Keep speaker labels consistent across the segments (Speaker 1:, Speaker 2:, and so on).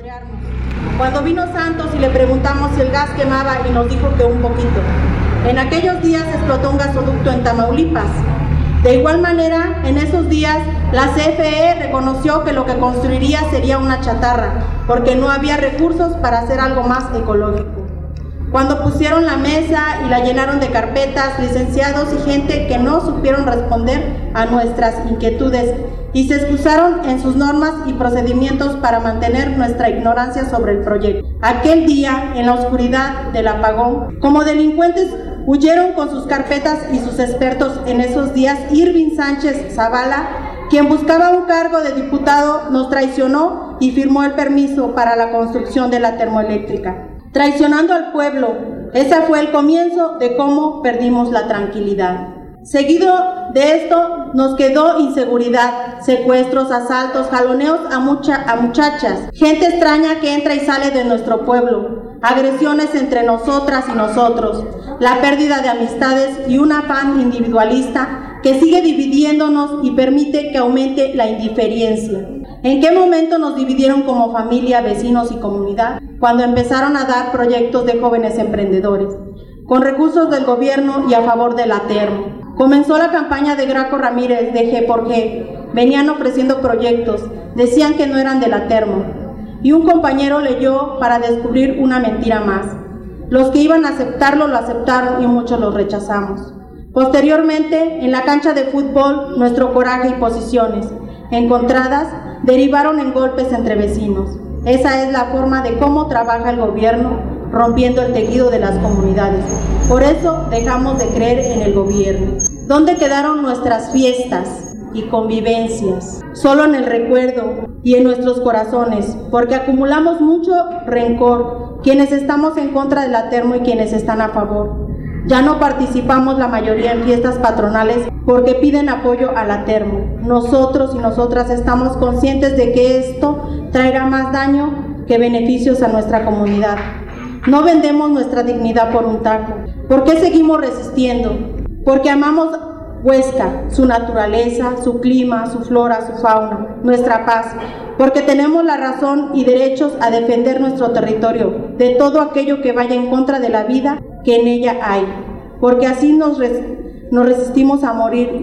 Speaker 1: apoyarnos. Cuando vino Santos y le preguntamos si el gas quemaba y nos dijo que un poquito. En aquellos días explotó un gasoducto en Tamaulipas. De igual manera, en esos días, la CFE reconoció que lo que construiría sería una chatarra, porque no había recursos para hacer algo más ecológico. Cuando pusieron la mesa y la llenaron de carpetas, licenciados y gente que no supieron responder a nuestras inquietudes y se excusaron en sus normas y procedimientos para mantener nuestra ignorancia sobre el proyecto. Aquel día, en la oscuridad del apagón, como delincuentes huyeron con sus carpetas y sus expertos. En esos días, Irving Sánchez Zavala, quien buscaba un cargo de diputado, nos traicionó y firmó el permiso para la construcción de la termoeléctrica, traicionando al pueblo. Ese fue el comienzo de cómo perdimos la tranquilidad. Seguido de esto nos quedó inseguridad, secuestros, asaltos, jaloneos a muchachas, gente extraña que entra y sale de nuestro pueblo, agresiones entre nosotras y nosotros, la pérdida de amistades y un afán individualista que sigue dividiéndonos y permite que aumente la indiferencia. ¿En qué momento nos dividieron como familia, vecinos y comunidad? Cuando empezaron a dar proyectos de jóvenes emprendedores, con recursos del gobierno y a favor de la Termo. Comenzó la campaña de Graco Ramírez de G por G. Venían ofreciendo proyectos, decían que no eran de la Termo. Y un compañero leyó para descubrir una mentira más. Los que iban a aceptarlo lo aceptaron y muchos lo rechazamos. Posteriormente, en la cancha de fútbol, nuestro coraje y posiciones encontradas derivaron en golpes entre vecinos. Esa es la forma de cómo trabaja el gobierno, rompiendo el tejido de las comunidades. Por eso dejamos de creer en el gobierno. ¿Dónde quedaron nuestras fiestas y convivencias? Solo en el recuerdo y en nuestros corazones, porque acumulamos mucho rencor, quienes estamos en contra de la Termo y quienes están a favor. Ya no participamos la mayoría en fiestas patronales porque piden apoyo a la Termo. Nosotros y nosotras estamos conscientes de que esto traerá más daño que beneficios a nuestra comunidad. No vendemos nuestra dignidad por un taco. ¿Por qué seguimos resistiendo? Porque amamos Huesca, su naturaleza, su clima, su flora, su fauna, nuestra paz. Porque tenemos la razón y derechos a defender nuestro territorio de todo aquello que vaya en contra de la vida que en ella hay. Porque así nos resistimos a morir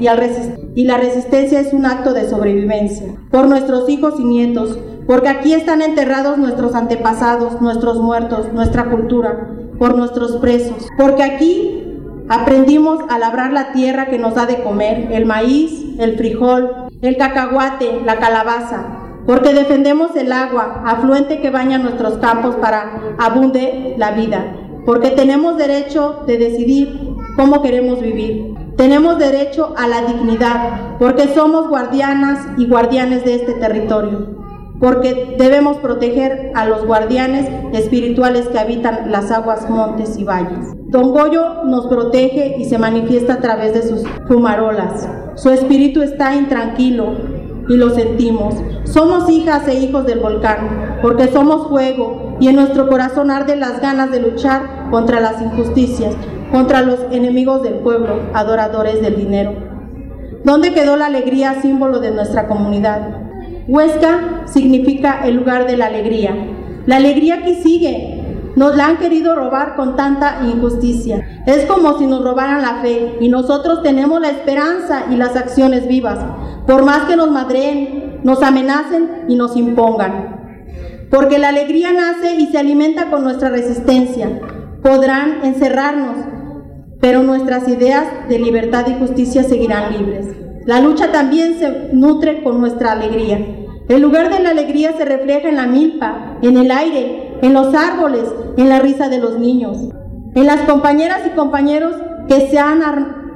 Speaker 1: y la resistencia es un acto de sobrevivencia. Por nuestros hijos y nietos, porque aquí están enterrados nuestros antepasados, nuestros muertos, nuestra cultura, por nuestros presos. Porque aquí aprendimos a labrar la tierra que nos da de comer, el maíz, el frijol, el cacahuate, la calabaza. Porque defendemos el agua, afluente que baña nuestros campos para abunde la vida. Porque tenemos derecho de decidir cómo queremos vivir. Tenemos derecho a la dignidad, porque somos guardianas y guardianes de este territorio. Porque debemos proteger a los guardianes espirituales que habitan las aguas, montes y valles. Don Goyo nos protege y se manifiesta a través de sus fumarolas. Su espíritu está intranquilo y lo sentimos. Somos hijas e hijos del volcán, porque somos fuego y en nuestro corazón arden las ganas de luchar contra las injusticias, contra los enemigos del pueblo, adoradores del dinero. ¿Dónde quedó la alegría, símbolo de nuestra comunidad? Huesca significa el lugar de la alegría. La alegría aquí sigue. Nos la han querido robar con tanta injusticia. Es como si nos robaran la fe y nosotros tenemos la esperanza y las acciones vivas, por más que nos madreen, nos amenacen y nos impongan. Porque la alegría nace y se alimenta con nuestra resistencia. Podrán encerrarnos, pero nuestras ideas de libertad y justicia seguirán libres. La lucha también se nutre con nuestra alegría. El lugar de la alegría se refleja en la milpa, en el aire, en los árboles, en la risa de los niños, en las compañeras y compañeros que se han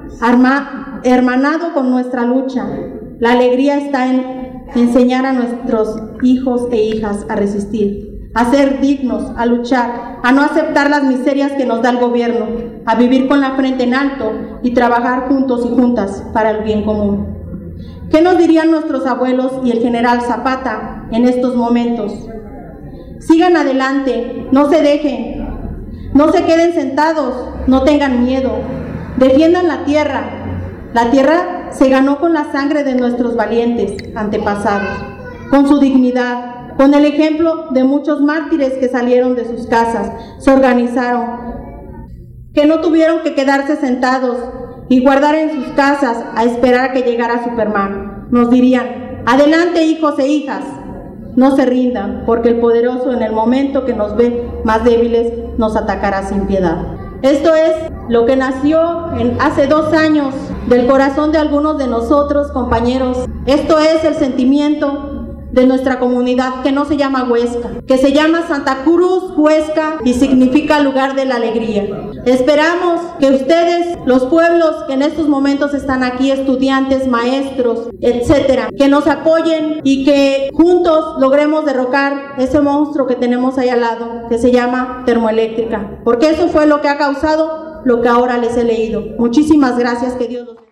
Speaker 1: hermanado con nuestra lucha. La alegría está en enseñar a nuestros hijos e hijas a resistir, a ser dignos, a luchar, a no aceptar las miserias que nos da el gobierno, a vivir con la frente en alto y trabajar juntos y juntas para el bien común. ¿Qué nos dirían nuestros abuelos y el general Zapata en estos momentos? Sigan adelante, no se dejen, no se queden sentados, no tengan miedo, defiendan la tierra. La tierra se ganó con la sangre de nuestros valientes antepasados, con su dignidad, con el ejemplo de muchos mártires que salieron de sus casas, se organizaron, que no tuvieron que quedarse sentados y guardar en sus casas a esperar a que llegara Superman. Nos dirían: adelante, hijos e hijas, no se rindan, porque el poderoso en el momento que nos ve más débiles nos atacará sin piedad. Esto es lo que nació hace 2 años del corazón de algunos de nosotros, compañeros. Esto es el sentimiento de nuestra comunidad, que no se llama Huesca, que se llama Santa Cruz Huesca y significa lugar de la alegría. Esperamos que ustedes, los pueblos que en estos momentos están aquí, estudiantes, maestros, etcétera, que nos apoyen y que juntos logremos derrocar ese monstruo que tenemos ahí al lado, que se llama termoeléctrica, porque eso fue lo que ha causado lo que ahora les he leído. Muchísimas gracias, que Dios los bendiga.